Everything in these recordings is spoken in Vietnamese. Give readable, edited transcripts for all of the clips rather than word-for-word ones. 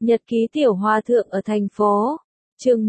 Nhật ký tiểu hòa thượng ở thành phố. Chương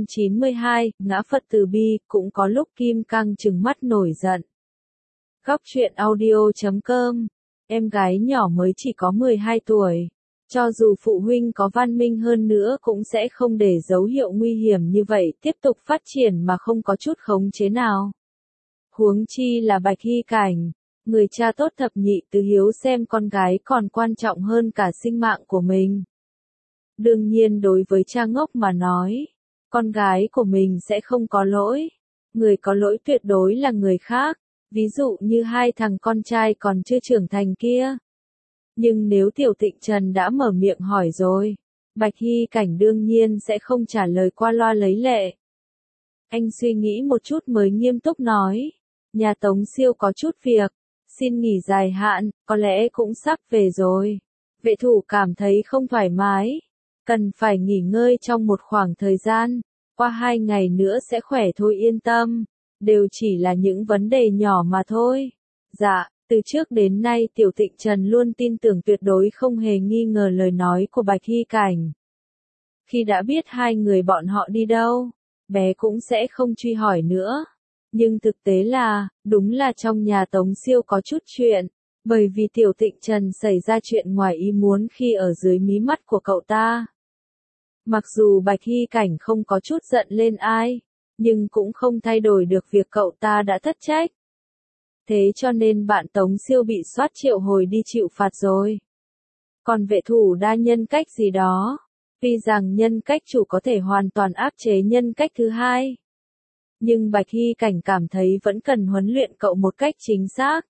192, ngã Phật từ bi, cũng có lúc kim cang trừng mắt nổi giận. Góc truyện audio.com. Em gái nhỏ mới chỉ có 12 tuổi. Cho dù phụ huynh có văn minh hơn nữa cũng sẽ không để dấu hiệu nguy hiểm như vậy tiếp tục phát triển mà không có chút khống chế nào. Huống chi là Bạch Hy Cảnh, người cha tốt thập nhị tứ hiếu xem con gái còn quan trọng hơn cả sinh mạng của mình. Đương nhiên đối với cha ngốc mà nói, con gái của mình sẽ không có lỗi. Người có lỗi tuyệt đối là người khác, ví dụ như hai thằng con trai còn chưa trưởng thành kia. Nhưng nếu Tiểu Tịnh Trần đã mở miệng hỏi rồi, Bạch Hy Cảnh đương nhiên sẽ không trả lời qua loa lấy lệ. Anh suy nghĩ một chút mới nghiêm túc nói, nhà Tống Siêu có chút việc, xin nghỉ dài hạn, có lẽ cũng sắp về rồi. Vệ thủ cảm thấy không thoải mái, cần phải nghỉ ngơi trong một khoảng thời gian, qua 2 ngày nữa sẽ khỏe thôi, yên tâm, đều chỉ là những vấn đề nhỏ mà thôi. Dạ, từ trước đến nay Tiểu Tịnh Trần luôn tin tưởng tuyệt đối không hề nghi ngờ lời nói của Bạch Hy Cảnh. Khi đã biết hai người bọn họ đi đâu, bé cũng sẽ không truy hỏi nữa. Nhưng thực tế là, đúng là trong nhà Tống Siêu có chút chuyện, bởi vì Tiểu Tịnh Trần xảy ra chuyện ngoài ý muốn khi ở dưới mí mắt của cậu ta. Mặc dù Bạch Hy Cảnh không có chút giận lên ai, nhưng cũng không thay đổi được việc cậu ta đã thất trách. Thế cho nên bạn Tống Siêu bị soát triệu hồi đi chịu phạt rồi. Còn vệ thủ đa nhân cách gì đó, tuy rằng nhân cách chủ có thể hoàn toàn áp chế nhân cách thứ hai. Nhưng Bạch Hy Cảnh cảm thấy vẫn cần huấn luyện cậu một cách chính xác.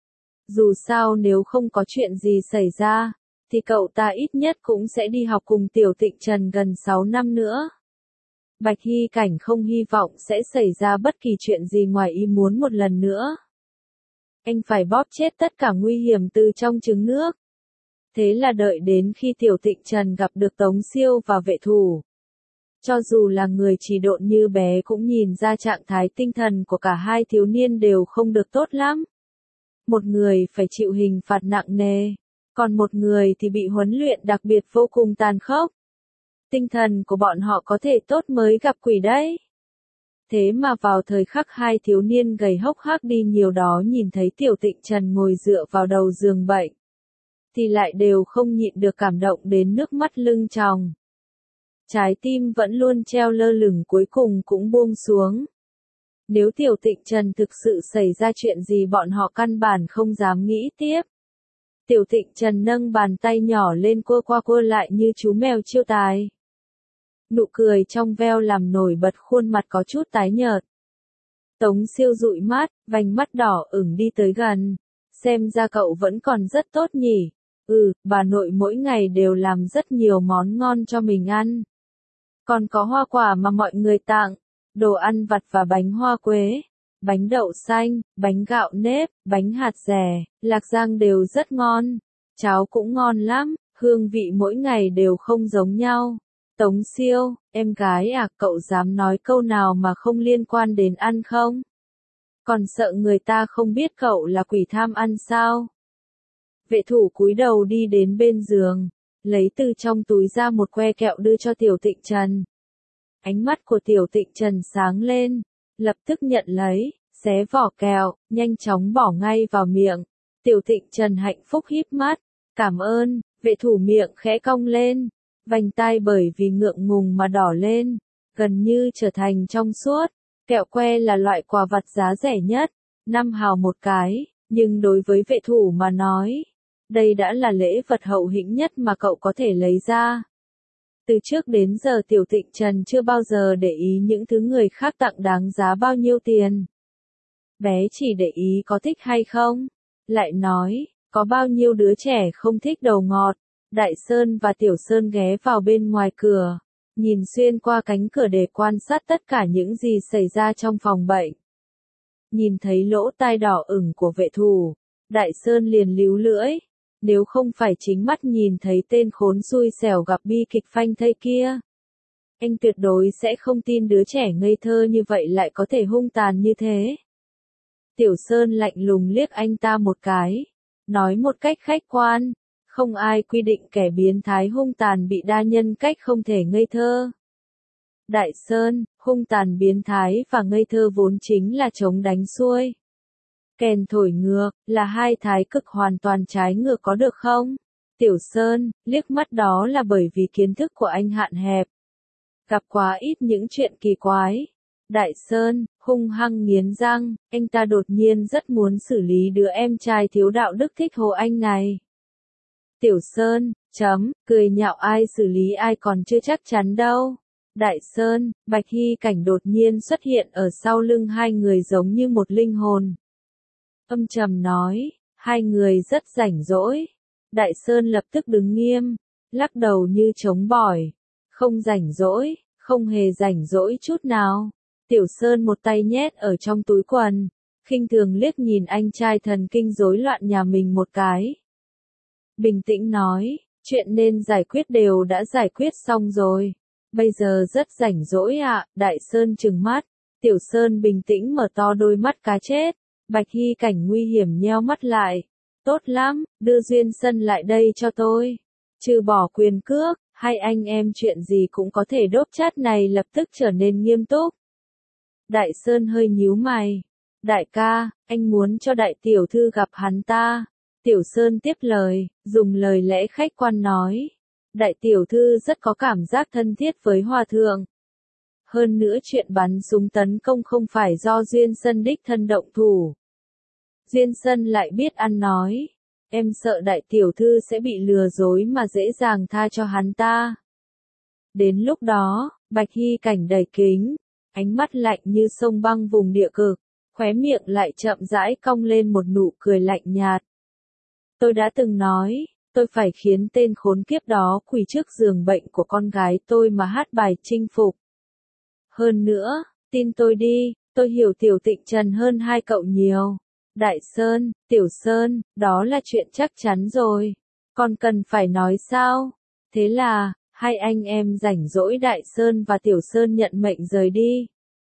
Dù sao nếu không có chuyện gì xảy ra, thì cậu ta ít nhất cũng sẽ đi học cùng Tiểu Tịnh Trần gần 6 năm nữa. Bạch Hy Cảnh không hy vọng sẽ xảy ra bất kỳ chuyện gì ngoài ý muốn một lần nữa. Anh phải bóp chết tất cả nguy hiểm từ trong trứng nước. Thế là đợi đến khi Tiểu Tịnh Trần gặp được Tống Siêu và vệ thủ. Cho dù là người chỉ độn như bé cũng nhìn ra trạng thái tinh thần của cả hai thiếu niên đều không được tốt lắm. Một người phải chịu hình phạt nặng nề, còn một người thì bị huấn luyện đặc biệt vô cùng tàn khốc. Tinh thần của bọn họ có thể tốt mới gặp quỷ đấy. Thế mà vào thời khắc hai thiếu niên gầy hốc hác đi nhiều đó nhìn thấy Tiểu Tịnh Trần ngồi dựa vào đầu giường bệnh, thì lại đều không nhịn được cảm động đến nước mắt lưng tròng. Trái tim vẫn luôn treo lơ lửng cuối cùng cũng buông xuống. Nếu Tiểu Tịnh Trần thực sự xảy ra chuyện gì bọn họ căn bản không dám nghĩ tiếp. Tiểu Tịnh Trần nâng bàn tay nhỏ lên cua qua cua lại như chú mèo chiêu tài. Nụ cười trong veo làm nổi bật khuôn mặt có chút tái nhợt. Tống Siêu dụi mắt, vành mắt đỏ ửng đi tới gần. Xem ra cậu vẫn còn rất tốt nhỉ. Bà nội mỗi ngày đều làm rất nhiều món ngon cho mình ăn. Còn có hoa quả mà mọi người tặng, đồ ăn vặt và bánh hoa quế, bánh đậu xanh, bánh gạo nếp, bánh hạt dẻ, lạc rang đều rất ngon. Cháo cũng ngon lắm, hương vị mỗi ngày đều không giống nhau. Tống Siêu, em gái à, cậu dám nói câu nào mà không liên quan đến ăn không? Còn sợ người ta không biết cậu là quỷ tham ăn sao? Vệ thủ cúi đầu đi đến bên giường, lấy từ trong túi ra một que kẹo đưa cho Tiểu Tịnh Trần. Ánh mắt của Tiểu Tịnh Trần sáng lên, lập tức nhận lấy, xé vỏ kẹo, nhanh chóng bỏ ngay vào miệng. Tiểu Tịnh Trần hạnh phúc híp mắt, cảm ơn, vệ thủ miệng khẽ cong lên, vành tai bởi vì ngượng ngùng mà đỏ lên, gần như trở thành trong suốt. Kẹo que là loại quà vặt giá rẻ nhất, 5 hào một cái, nhưng đối với vệ thủ mà nói, đây đã là lễ vật hậu hĩnh nhất mà cậu có thể lấy ra. Từ trước đến giờ Tiểu Tịnh Trần chưa bao giờ để ý những thứ người khác tặng đáng giá bao nhiêu tiền. Bé chỉ để ý có thích hay không. Lại nói, có bao nhiêu đứa trẻ không thích đầu ngọt. Đại Sơn và Tiểu Sơn ghé vào bên ngoài cửa, nhìn xuyên qua cánh cửa để quan sát tất cả những gì xảy ra trong phòng bệnh. Nhìn thấy lỗ tai đỏ ửng của vệ thủ, Đại Sơn liền líu lưỡi. Nếu không phải chính mắt nhìn thấy tên khốn xui xẻo gặp bi kịch phanh thây kia, anh tuyệt đối sẽ không tin đứa trẻ ngây thơ như vậy lại có thể hung tàn như thế. Tiểu Sơn lạnh lùng liếc anh ta một cái, nói một cách khách quan, Không ai quy định kẻ biến thái hung tàn bị đa nhân cách không thể ngây thơ. Đại Sơn, hung tàn biến thái và ngây thơ vốn chính là chống đánh xuôi. Kèn thổi ngược, là hai thái cực hoàn toàn trái ngược có được không? Tiểu Sơn, liếc mắt đó là bởi vì kiến thức của anh hạn hẹp. Gặp quá ít những chuyện kỳ quái. Đại Sơn, hung hăng nghiến răng, anh ta đột nhiên rất muốn xử lý đứa em trai thiếu đạo đức thích Hồ Anh này. Tiểu Sơn, cười nhạo ai xử lý ai còn chưa chắc chắn đâu. Đại Sơn, Bạch Hy Cảnh đột nhiên xuất hiện ở sau lưng hai người giống như một linh hồn. Âm trầm nói, hai người rất rảnh rỗi. Đại Sơn lập tức đứng nghiêm, lắc đầu như trống bỏi. Không rảnh rỗi, không hề rảnh rỗi chút nào. Tiểu Sơn một tay nhét ở trong túi quần, khinh thường liếc nhìn anh trai thần kinh rối loạn nhà mình một cái. Bình tĩnh nói, chuyện nên giải quyết đều đã giải quyết xong rồi. Bây giờ rất rảnh rỗi ạ. Đại Sơn trừng mắt. Tiểu Sơn bình tĩnh mở to đôi mắt cá chết. Bạch Hy Cảnh nguy hiểm nheo mắt lại. Tốt lắm, đưa Duyên Sân lại đây cho tôi. Trừ bỏ quyền cước, hai anh em chuyện gì cũng có thể đốt chát này lập tức trở nên nghiêm túc. Đại Sơn hơi nhíu mày. Đại ca, anh muốn cho đại tiểu thư gặp hắn ta. Tiểu Sơn tiếp lời, dùng lời lẽ khách quan nói. Đại tiểu thư rất có cảm giác thân thiết với hòa thượng. Hơn nữa chuyện bắn súng tấn công không phải do Duyên Sân đích thân động thủ. Duyên Sân lại biết ăn nói. Em sợ đại tiểu thư sẽ bị lừa dối mà dễ dàng tha cho hắn ta. Đến lúc đó, Bạch Hy Cảnh đẩy kính, ánh mắt lạnh như sông băng vùng địa cực, khóe miệng lại chậm rãi cong lên một nụ cười lạnh nhạt. Tôi đã từng nói, tôi phải khiến tên khốn kiếp đó quỳ trước giường bệnh của con gái tôi mà hát bài chinh phục. Hơn nữa, tin tôi đi, tôi hiểu Tiểu Tịnh Trần hơn hai cậu nhiều. Đại Sơn, Tiểu Sơn, đó là chuyện chắc chắn rồi. Còn cần phải nói sao? Thế là, hai anh em rảnh rỗi Đại Sơn và Tiểu Sơn nhận mệnh rời đi.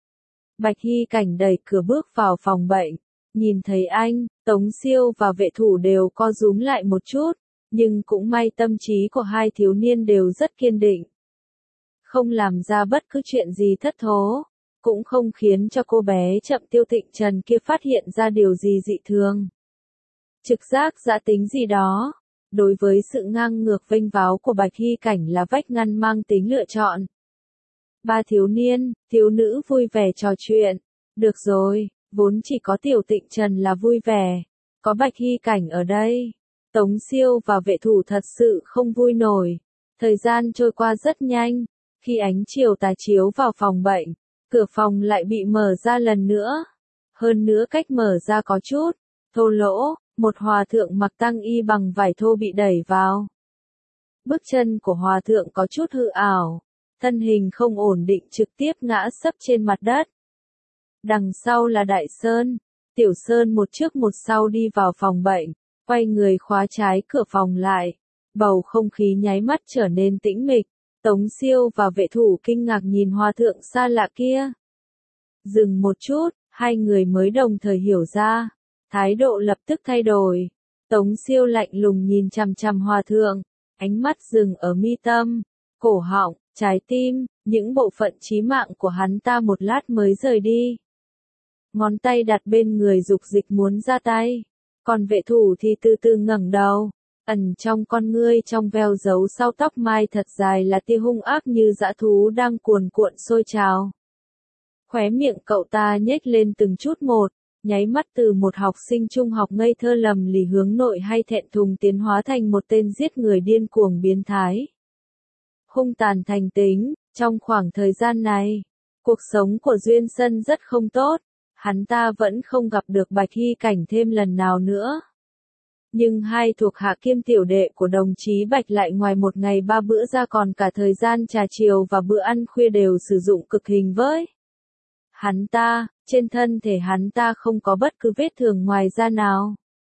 Bạch Hy Cảnh đẩy cửa bước vào phòng bệnh. Nhìn thấy anh, Tống Siêu và vệ thủ đều co rúm lại một chút, nhưng cũng may tâm trí của hai thiếu niên đều rất kiên định. Không làm ra bất cứ chuyện gì thất thố, cũng không khiến cho cô bé Chậm Tiêu Tịnh Trần kia phát hiện ra điều gì dị thường. Trực giác giã tính gì đó, đối với sự ngang ngược vênh váo của Bạch Hy Cảnh là vách ngăn mang tính lựa chọn. Ba thiếu niên, thiếu nữ vui vẻ trò chuyện. Được rồi, vốn chỉ có Tiểu Tịnh Trần là vui vẻ. Có Bạch Hy Cảnh ở đây. Tống Siêu và vệ thủ thật sự không vui nổi. Thời gian trôi qua rất nhanh. Khi ánh chiều tà chiếu vào phòng bệnh, cửa phòng lại bị mở ra lần nữa. Hơn nữa cách mở ra có chút thô lỗ, một hòa thượng mặc tang y bằng vải thô bị đẩy vào. Bước chân của hòa thượng có chút hư ảo, thân hình không ổn định trực tiếp ngã sấp trên mặt đất. Đằng sau là Đại Sơn, Tiểu Sơn một trước một sau đi vào phòng bệnh, quay người khóa trái cửa phòng lại. Bầu không khí nháy mắt trở nên tĩnh mịch. Tống Siêu và vệ thủ kinh ngạc nhìn hòa thượng xa lạ kia. Dừng một chút, hai người mới đồng thời hiểu ra. Thái độ lập tức thay đổi. Tống Siêu lạnh lùng nhìn chằm chằm hòa thượng, ánh mắt dừng ở mi tâm, cổ họng, trái tim, những bộ phận chí mạng của hắn ta một lát mới rời đi. Ngón tay đặt bên người dục dịch muốn ra tay. Còn vệ thủ thì từ từ ngẩng đầu. Ẩn trong con ngươi trong veo giấu sau tóc mai thật dài là tia hung ác như dã thú đang cuồn cuộn sôi trào. Khóe miệng cậu ta nhếch lên từng chút một, nháy mắt từ một học sinh trung học ngây thơ lầm lì hướng nội hay thẹn thùng tiến hóa thành một tên giết người điên cuồng biến thái. Hung tàn thành tính, trong khoảng thời gian này, cuộc sống của Duyên Sân rất không tốt, hắn ta vẫn không gặp được Bạch Hy Cảnh thêm lần nào nữa. Nhưng hai thuộc hạ kiêm tiểu đệ của đồng chí Bạch lại ngoài một ngày ba bữa ra còn cả thời gian trà chiều và bữa ăn khuya đều sử dụng cực hình với hắn ta, trên thân thể hắn ta không có bất cứ vết thương ngoài da nào.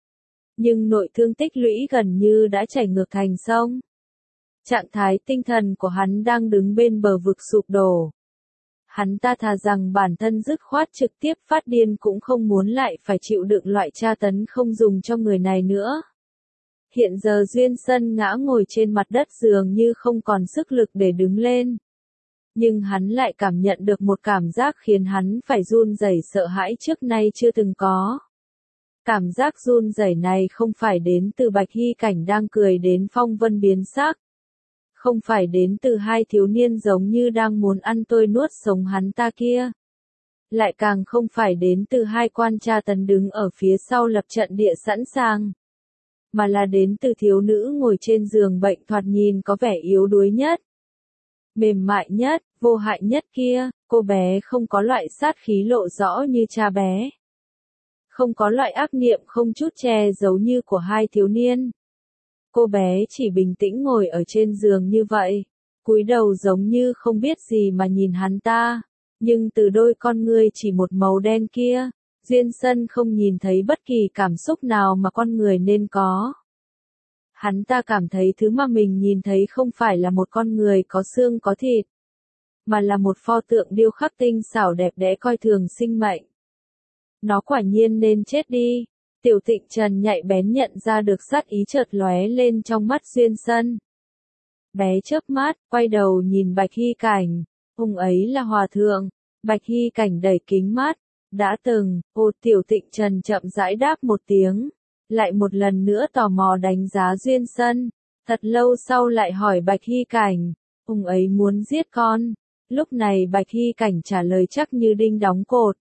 Nhưng nội thương tích lũy gần như đã chảy ngược thành sông. Trạng thái tinh thần của hắn đang đứng bên bờ vực sụp đổ. Hắn ta thà rằng bản thân dứt khoát trực tiếp phát điên cũng không muốn lại phải chịu đựng loại tra tấn không dùng cho người này nữa. Hiện giờ Duyên Sân ngã ngồi trên mặt đất dường như không còn sức lực để đứng lên. Nhưng hắn lại cảm nhận được một cảm giác khiến hắn phải run rẩy sợ hãi trước nay chưa từng có. Cảm giác run rẩy này không phải đến từ Bạch Hy Cảnh đang cười đến phong vân biến sắc. Không phải đến từ hai thiếu niên giống như đang muốn ăn tươi nuốt sống hắn ta kia. Lại càng không phải đến từ hai quan tra tấn đứng ở phía sau lập trận địa sẵn sàng. Mà là đến từ thiếu nữ ngồi trên giường bệnh thoạt nhìn có vẻ yếu đuối nhất. Mềm mại nhất, vô hại nhất kia, cô bé không có loại sát khí lộ rõ như cha bé. Không có loại ác niệm không chút che giấu như của hai thiếu niên. Cô bé chỉ bình tĩnh ngồi ở trên giường như vậy, cúi đầu giống như không biết gì mà nhìn hắn ta. Nhưng từ đôi con ngươi chỉ một màu đen kia, Duyên Sân không nhìn thấy bất kỳ cảm xúc nào mà con người nên có. Hắn ta cảm thấy thứ mà mình nhìn thấy không phải là một con người có xương có thịt, mà là một pho tượng điêu khắc tinh xảo đẹp đẽ coi thường sinh mệnh. Nó quả nhiên nên chết đi. Tiểu Tịnh Trần nhạy bén nhận ra được sát ý chợt lóe lên trong mắt Duyên Sân. Bé chớp mắt, quay đầu nhìn Bạch Hy Cảnh. Ông ấy là hòa thượng. Bạch Hy Cảnh đẩy kính mắt. Đã từng, Tiểu Tịnh Trần chậm rãi đáp một tiếng. Lại một lần nữa tò mò đánh giá Duyên Sân. Thật lâu sau lại hỏi Bạch Hy Cảnh. Ông ấy muốn giết con. Lúc này Bạch Hy Cảnh trả lời chắc như đinh đóng cột.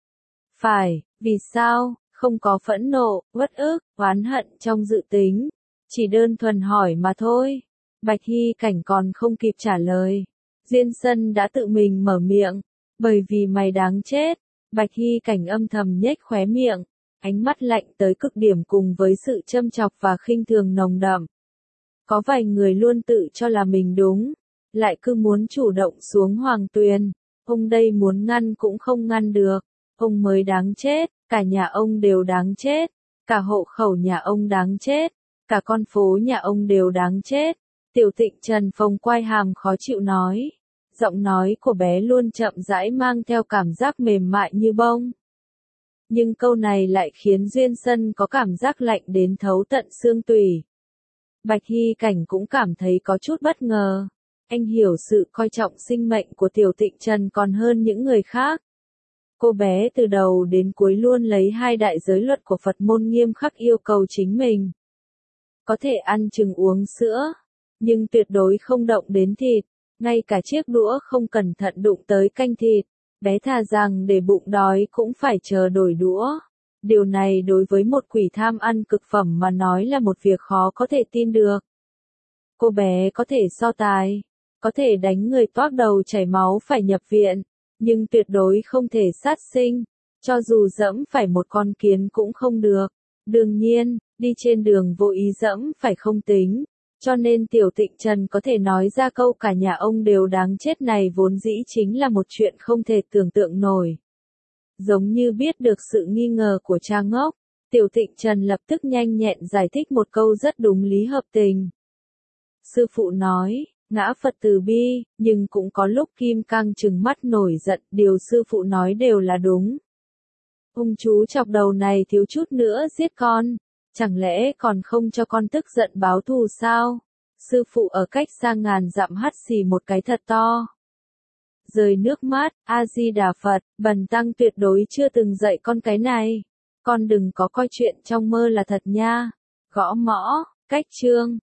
Phải, vì sao? Không có phẫn nộ, uất ức, oán hận trong dự tính. Chỉ đơn thuần hỏi mà thôi. Bạch Hy Cảnh còn không kịp trả lời. Duyên Sân đã tự mình mở miệng. Bởi vì mày đáng chết. Bạch Hy Cảnh âm thầm nhếch khóe miệng. Ánh mắt lạnh tới cực điểm cùng với sự châm chọc và khinh thường nồng đậm. Có vài người luôn tự cho là mình đúng. Lại cứ muốn chủ động xuống hoàng tuyền. Ông đây muốn ngăn cũng không ngăn được. Ông mới đáng chết. Cả nhà ông đều đáng chết, cả hộ khẩu nhà ông đáng chết, cả con phố nhà ông đều đáng chết. Tiểu Tịnh Trần phồng quai hàm khó chịu nói. Giọng nói của bé luôn chậm rãi mang theo cảm giác mềm mại như bông. Nhưng câu này lại khiến Duyên Sân có cảm giác lạnh đến thấu tận xương tủy. Bạch Hy Cảnh cũng cảm thấy có chút bất ngờ. Anh hiểu sự coi trọng sinh mệnh của Tiểu Tịnh Trần còn hơn những người khác. Cô bé từ đầu đến cuối luôn lấy hai đại giới luật của Phật môn nghiêm khắc yêu cầu chính mình. Có thể ăn chừng uống sữa, nhưng tuyệt đối không động đến thịt, ngay cả chiếc đũa không cẩn thận đụng tới canh thịt. Bé thà rằng để bụng đói cũng phải chờ đổi đũa. Điều này đối với một quỷ tham ăn cực phẩm mà nói là một việc khó có thể tin được. Cô bé có thể so tài, có thể đánh người toác đầu chảy máu phải nhập viện. Nhưng tuyệt đối không thể sát sinh, cho dù dẫm phải một con kiến cũng không được. Đương nhiên, đi trên đường vô ý dẫm phải không tính, cho nên Tiểu Tịnh Trần có thể nói ra câu cả nhà ông đều đáng chết này vốn dĩ chính là một chuyện không thể tưởng tượng nổi. Giống như biết được sự nghi ngờ của cha ngốc, Tiểu Tịnh Trần lập tức nhanh nhẹn giải thích một câu rất đúng lý hợp tình. Sư phụ nói, ngã Phật từ bi, nhưng cũng có lúc Kim Cang trừng mắt nổi giận, điều sư phụ nói đều là đúng. Ông chú chọc đầu này thiếu chút nữa giết con, chẳng lẽ còn không cho con tức giận báo thù sao? Sư phụ ở cách xa ngàn dặm hắt xì một cái thật to. Rơi nước mắt, A-di-đà Phật, bần tăng tuyệt đối chưa từng dạy con cái này. Con đừng có coi chuyện trong mơ là thật nha. Gõ mõ, cách chương.